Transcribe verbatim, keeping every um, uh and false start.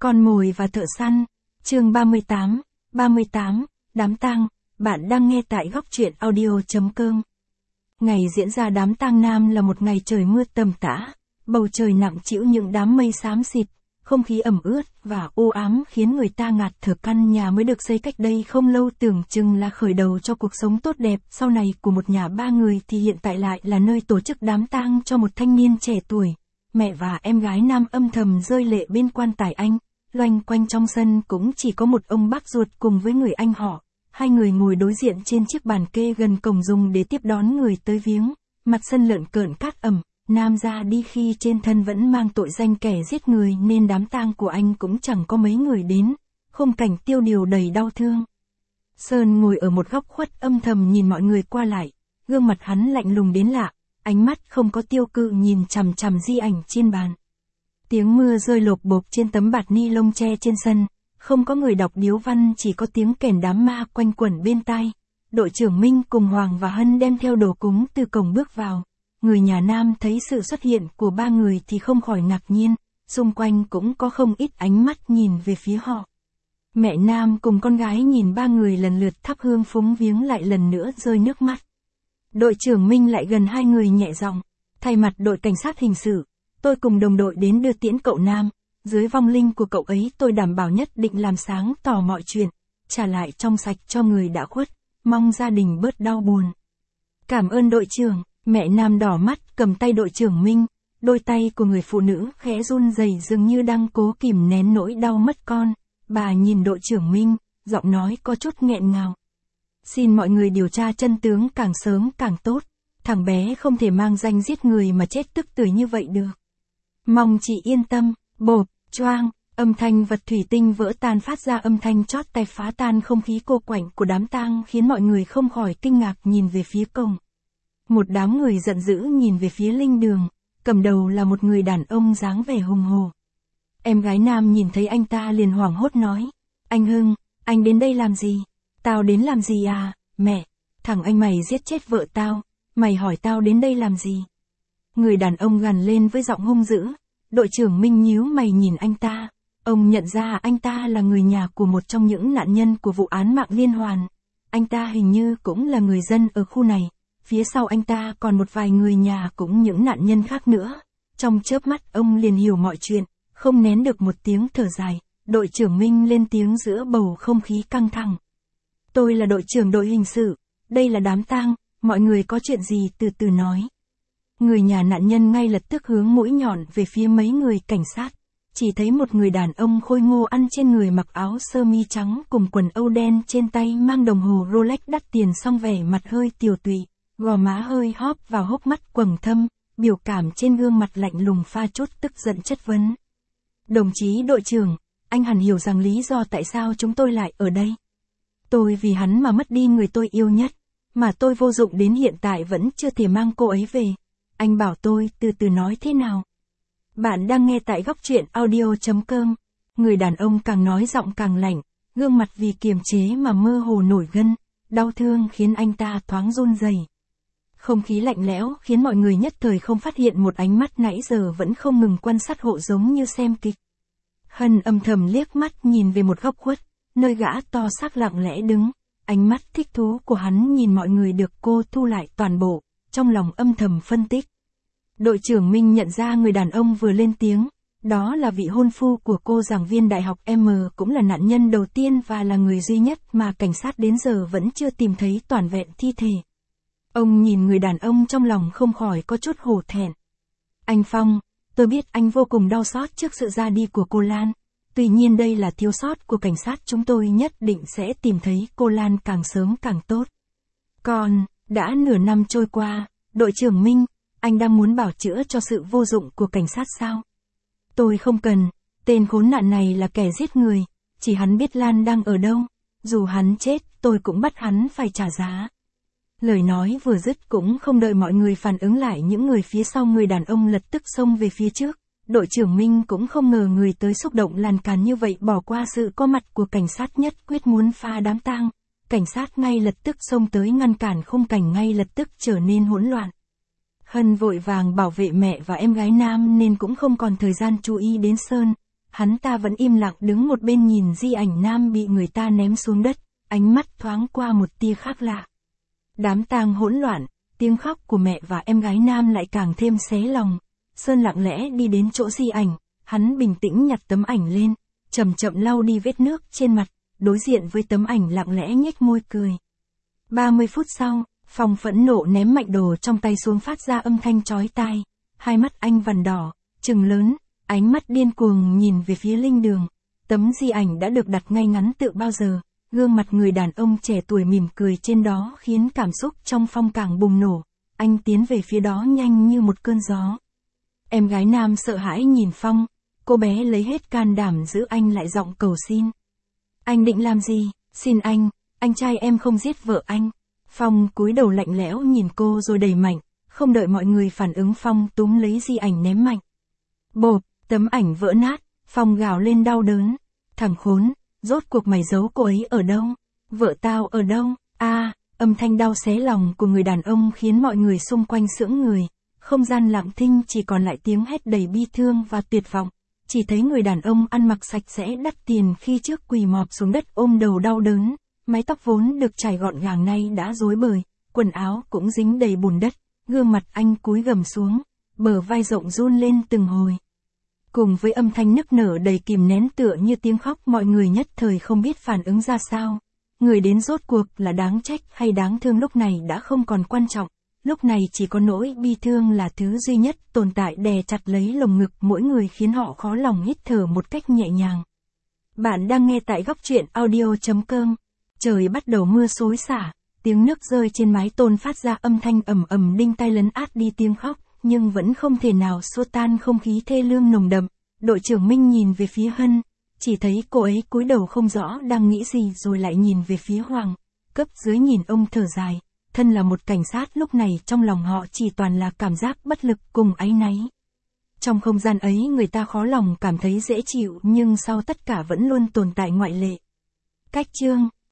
Con mồi và thợ săn, chương ba mươi tám, ba mươi tám, đám tang, bạn đang nghe tại góc truyện audio.com. Ngày diễn ra đám tang Nam là một ngày trời mưa tầm tã, bầu trời nặng trĩu những đám mây xám xịt, không khí ẩm ướt và u ám khiến người ta ngạt thở. Căn nhà mới được xây cách đây không lâu tưởng chừng là khởi đầu cho cuộc sống tốt đẹp sau này của một nhà ba người thì hiện tại lại là nơi tổ chức đám tang cho một thanh niên trẻ tuổi. Mẹ và em gái Nam âm thầm rơi lệ bên quan tài anh. Loanh quanh trong sân cũng chỉ có một ông bác ruột cùng với người anh họ. Hai người ngồi đối diện trên chiếc bàn kê gần cổng dùng để tiếp đón người tới viếng. Mặt sân lợn cợn cát ẩm, Nam ra đi khi trên thân vẫn mang tội danh kẻ giết người nên đám tang của anh cũng chẳng có mấy người đến. Khung cảnh tiêu điều đầy đau thương. Sơn ngồi ở một góc khuất âm thầm nhìn mọi người qua lại. Gương mặt hắn lạnh lùng đến lạ, ánh mắt không có tiêu cự nhìn chằm chằm di ảnh trên bàn. Tiếng mưa rơi lộp bộp trên tấm bạt ni lông tre trên sân, không có người đọc điếu văn, chỉ có tiếng kèn đám ma quanh quẩn bên tai. Đội trưởng Minh cùng Hoàng và Hân đem theo đồ cúng từ cổng bước vào. Người nhà Nam thấy sự xuất hiện của ba người thì không khỏi ngạc nhiên, xung quanh cũng có không ít ánh mắt nhìn về phía họ. Mẹ Nam cùng con gái nhìn ba người lần lượt thắp hương phúng viếng lại lần nữa rơi nước mắt. Đội trưởng Minh lại gần hai người nhẹ giọng, thay mặt đội cảnh sát hình sự, tôi cùng đồng đội đến đưa tiễn cậu Nam, dưới vong linh của cậu ấy tôi đảm bảo nhất định làm sáng tỏ mọi chuyện, trả lại trong sạch cho người đã khuất, mong gia đình bớt đau buồn. Cảm ơn đội trưởng, mẹ Nam đỏ mắt cầm tay đội trưởng Minh, đôi tay của người phụ nữ khẽ run rẩy dường như đang cố kìm nén nỗi đau mất con. Bà nhìn đội trưởng Minh, giọng nói có chút nghẹn ngào. Xin mọi người điều tra chân tướng càng sớm càng tốt, thằng bé không thể mang danh giết người mà chết tức tưởi như vậy được. Mong chị yên tâm. Bộp, choang, âm thanh vật thủy tinh vỡ tan phát ra âm thanh chót tay phá tan không khí cô quạnh của đám tang khiến mọi người không khỏi kinh ngạc nhìn về phía cổng. Một đám người giận dữ nhìn về phía linh đường, cầm đầu là một người đàn ông dáng vẻ hùng hổ. Em gái Nam nhìn thấy anh ta liền hoảng hốt nói, anh Hưng, anh đến đây làm gì? Tao đến làm gì à, mẹ, thằng anh mày giết chết vợ tao, mày hỏi tao đến đây làm gì? Người đàn ông gằn lên với giọng hung dữ. Đội trưởng Minh nhíu mày nhìn anh ta, ông nhận ra anh ta là người nhà của một trong những nạn nhân của vụ án mạng liên hoàn. Anh ta hình như cũng là người dân ở khu này, phía sau anh ta còn một vài người nhà cũng những nạn nhân khác nữa. Trong chớp mắt ông liền hiểu mọi chuyện, không nén được một tiếng thở dài, đội trưởng Minh lên tiếng giữa bầu không khí căng thẳng. Tôi là đội trưởng đội hình sự, đây là đám tang, mọi người có chuyện gì từ từ nói. Người nhà nạn nhân ngay lập tức hướng mũi nhọn về phía mấy người cảnh sát, chỉ thấy một người đàn ông khôi ngô ăn trên người mặc áo sơ mi trắng cùng quần âu đen trên tay mang đồng hồ Rolex đắt tiền song vẻ mặt hơi tiều tụy, gò má hơi hóp vào hốc mắt quầng thâm, biểu cảm trên gương mặt lạnh lùng pha chút tức giận chất vấn. Đồng chí đội trưởng, anh hẳn hiểu rằng lý do tại sao chúng tôi lại ở đây. Tôi vì hắn mà mất đi người tôi yêu nhất, mà tôi vô dụng đến hiện tại vẫn chưa thể mang cô ấy về. Anh bảo tôi từ từ nói thế nào. Bạn đang nghe tại góc truyện audio.com. Người đàn ông càng nói giọng càng lạnh, gương mặt vì kiềm chế mà mơ hồ nổi gân, đau thương khiến anh ta thoáng run rẩy. Không khí lạnh lẽo khiến mọi người nhất thời không phát hiện một ánh mắt nãy giờ vẫn không ngừng quan sát hộ giống như xem kịch. Hân âm thầm liếc mắt nhìn về một góc khuất, nơi gã to xác lặng lẽ đứng, ánh mắt thích thú của hắn nhìn mọi người được cô thu lại toàn bộ. Trong lòng âm thầm phân tích. Đội trưởng Minh nhận ra người đàn ông vừa lên tiếng, đó là vị hôn phu của cô giảng viên đại học M, cũng là nạn nhân đầu tiên và là người duy nhất mà cảnh sát đến giờ vẫn chưa tìm thấy toàn vẹn thi thể. Ông nhìn người đàn ông trong lòng không khỏi có chút hổ thẹn. Anh Phong, tôi biết anh vô cùng đau xót trước sự ra đi của cô Lan, tuy nhiên đây là thiếu sót của cảnh sát, chúng tôi nhất định sẽ tìm thấy cô Lan càng sớm càng tốt. Còn... Đã nửa năm trôi qua, đội trưởng Minh, anh đang muốn bảo chữa cho sự vô dụng của cảnh sát sao? Tôi không cần, tên khốn nạn này là kẻ giết người, chỉ hắn biết Lan đang ở đâu, dù hắn chết tôi cũng bắt hắn phải trả giá. Lời nói vừa dứt cũng không đợi mọi người phản ứng lại, những người phía sau người đàn ông lập tức xông về phía trước. Đội trưởng Minh cũng không ngờ người tới xúc động lan can như vậy bỏ qua sự có mặt của cảnh sát, nhất quyết muốn phá đám tang. Cảnh sát ngay lập tức xông tới ngăn cản, khung cảnh ngay lập tức trở nên hỗn loạn. Hân vội vàng bảo vệ mẹ và em gái Nam nên cũng không còn thời gian chú ý đến Sơn. hắn ta vẫn im lặng đứng một bên nhìn di ảnh nam bị người ta ném xuống đất, ánh mắt thoáng qua một tia khác lạ. Đám tang hỗn loạn, tiếng khóc của mẹ và em gái nam lại càng thêm xé lòng. Sơn lặng lẽ đi đến chỗ di ảnh, hắn bình tĩnh nhặt tấm ảnh lên, chậm chậm lau đi vết nước trên mặt, đối diện với tấm ảnh lặng lẽ nhếch môi cười. ba mươi phút sau, Phong phẫn nộ ném mạnh đồ trong tay xuống phát ra âm thanh chói tai. Hai mắt anh vằn đỏ, trừng lớn, ánh mắt điên cuồng nhìn về phía linh đường. Tấm di ảnh đã được đặt ngay ngắn từ bao giờ, gương mặt người đàn ông trẻ tuổi mỉm cười trên đó khiến cảm xúc trong Phong càng bùng nổ. Anh tiến về phía đó nhanh như một cơn gió. Em gái nam sợ hãi nhìn Phong, cô bé lấy hết can đảm giữ anh lại giọng cầu xin. Anh định làm gì? Xin anh, anh trai em không giết vợ anh. Phong cúi đầu lạnh lẽo nhìn cô rồi đẩy mạnh, không đợi mọi người phản ứng Phong túm lấy di ảnh ném mạnh. Bộp, tấm ảnh vỡ nát, Phong gào lên đau đớn. Thằng khốn, rốt cuộc mày giấu cô ấy ở đâu? Vợ tao ở đâu? A, à, âm thanh đau xé lòng của người đàn ông khiến mọi người xung quanh sững người. Không gian lặng thinh chỉ còn lại tiếng hét đầy bi thương và tuyệt vọng. Chỉ thấy người đàn ông ăn mặc sạch sẽ đắt tiền khi trước quỳ mọp xuống đất ôm đầu đau đớn. Mái tóc vốn được chải gọn gàng nay đã rối bời, quần áo cũng dính đầy bùn đất, gương mặt anh cúi gằm xuống, bờ vai rộng run lên từng hồi. Cùng với âm thanh nức nở đầy kìm nén tựa như tiếng khóc, mọi người nhất thời không biết phản ứng ra sao. Người đến rốt cuộc là đáng trách hay đáng thương lúc này đã không còn quan trọng, lúc này chỉ có nỗi bi thương là thứ duy nhất tồn tại đè chặt lấy lồng ngực mỗi người khiến họ khó lòng hít thở một cách nhẹ nhàng. Bạn đang nghe tại góc truyện audio chấm com. Trời bắt đầu mưa xối xả, tiếng nước rơi trên mái tôn phát ra âm thanh ầm ầm đinh tai lấn át đi tiếng khóc, nhưng vẫn không thể nào xua tan không khí thê lương nồng đậm. Đội trưởng Minh nhìn về phía Hân, chỉ thấy cô ấy cúi đầu không rõ đang nghĩ gì rồi lại nhìn về phía Hoàng. Cấp dưới nhìn ông thở dài, thân là một cảnh sát lúc này trong lòng họ chỉ toàn là cảm giác bất lực cùng áy náy. Trong không gian ấy người ta khó lòng cảm thấy dễ chịu nhưng sau tất cả vẫn luôn tồn tại ngoại lệ. Cách chương